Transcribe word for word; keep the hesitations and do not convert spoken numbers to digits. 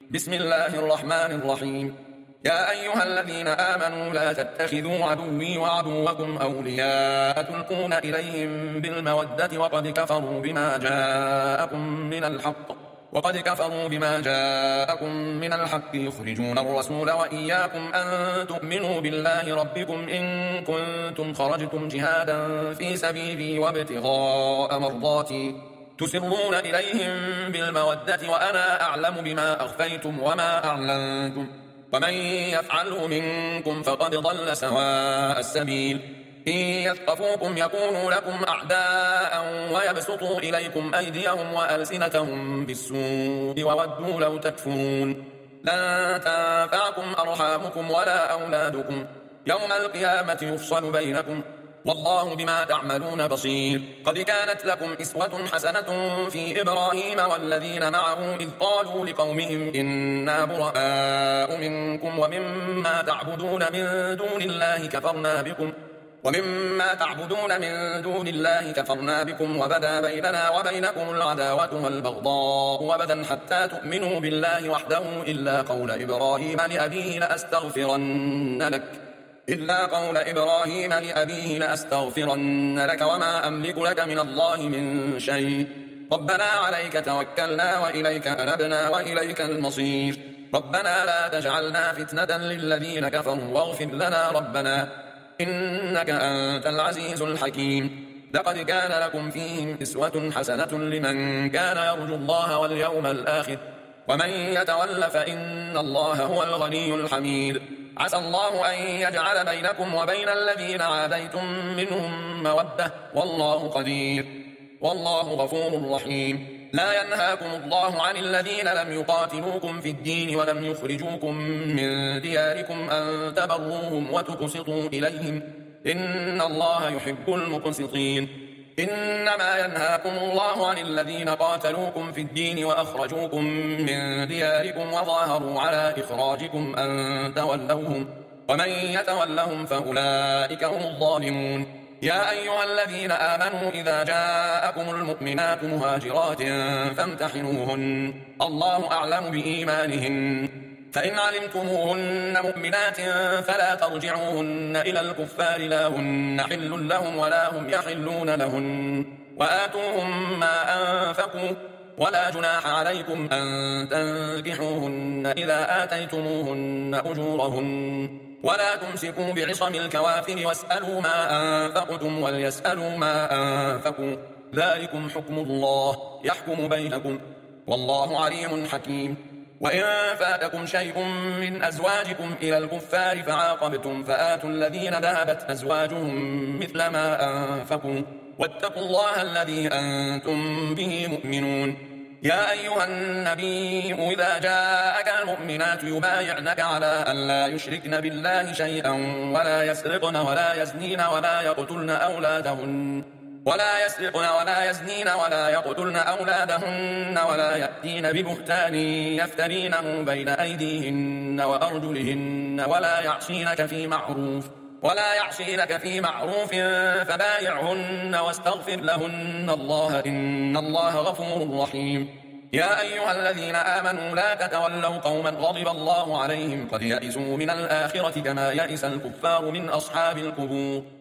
بسم الله الرحمن الرحيم. يا أيها الذين آمنوا لا تتخذوا عدوي وعدوكم أولياء تلقون إليهم بالمودة وقد كفروا بما جاءكم من الحق وقد كفروا بما جاءكم من الحق يخرجون الرسول وإياكم أن تؤمنوا بالله ربكم إن كنتم خرجتم جهادا في سبيلي وابتغاء مرضاتي تسرون إليهم بالمودة وأنا أعلم بما أخفيتم وما أعلنتم ومن يفعله منكم فقد ضل سواء السبيل إن يثقفوكم يكونوا لكم أعداء ويبسطوا إليكم أيديهم وألسنتهم بالسوء وودوا لو تكفرون لن تنفعكم أرحامكم ولا أولادكم يوم القيامة يفصل بينكم والله بما تعملون بصير. قد كانت لكم إسوة حسنة في إبراهيم والذين معه إذ قالوا لقومهم إنا براء منكم ومما تعبدون من دون الله كفرنا بكم ومما تعبدون من دون الله كفرنا بكم وبدا بيننا وبينكم العداوة والبغضاء وبدا حتى تؤمنوا بالله وحده إلا قول إبراهيم لأبيه لأستغفرن لك إلا قول إبراهيم لأبيه لأستغفرن لك وما أملك لك من الله من شيء ربنا عليك توكلنا وإليك أنبنا وإليك المصير ربنا لا تجعلنا فتنة للذين كفروا واغفر لنا ربنا إنك أنت العزيز الحكيم. لقد كان لكم فيهم إسوة حسنة لمن كان يرجو الله واليوم الآخر ومن يتول فإن الله هو الغني الحميد. عسى الله أن يجعل بينكم وبين الذين عاديتم منهم مودة والله قدير والله غفور رحيم. لا ينهاكم الله عن الذين لم يقاتلوكم في الدين ولم يخرجوكم من دياركم أن تبروهم وتقسطوا إليهم إن الله يحب المقسطين. إنما ينهاكم الله عن الذين قاتلوكم في الدين وأخرجوكم من دياركم وظاهروا على إخراجكم أن تولوهم ومن يتولهم فأولئك هم الظالمون. يا أيها الذين آمنوا إذا جاءكم المؤمنات مهاجرات فامتحنوهن الله أعلم بإيمانهن فإن علمتموهن مؤمنات فلا ترجعوهن إلى الكفار لا هن حل لهم ولا هم يحلون لهن وآتوهم ما أنفقوا ولا جناح عليكم أن تنكحوهن إذا آتيتموهن أجورهن ولا تمسكوا بعصم الكوافر واسألوا ما أنفقتم وليسألوا ما أنفقوا ذلكم حكم الله يحكم بينكم والله عليم حكيم. وإن فاتكم شيء من أزواجكم إلى الكفار فعاقبتم فآتوا الذين ذهبت أزواجهم مثل ما أنفقوا واتقوا الله الذي أنتم به مؤمنون. يا أيها النبي إذا جاءك المؤمنات يبايعنك على أن لا يشركن بالله شيئا ولا يسرقن ولا يزنين ولا يقتلن أولادهن ولا يسرقن ولا يزنين ولا يقتلن أولادهن ولا يأتين ببهتان يفترينه بين أيديهن وأرجلهن ولا يعصينك في معروف ولا يعصينك في معروف فبايعهن واستغفر لهن الله إن الله غفور رحيم. يا أيها الذين آمنوا لا تتولوا قوما غضب الله عليهم قد يئسوا من الآخرة كما يئس الكفار من أصحاب القبور.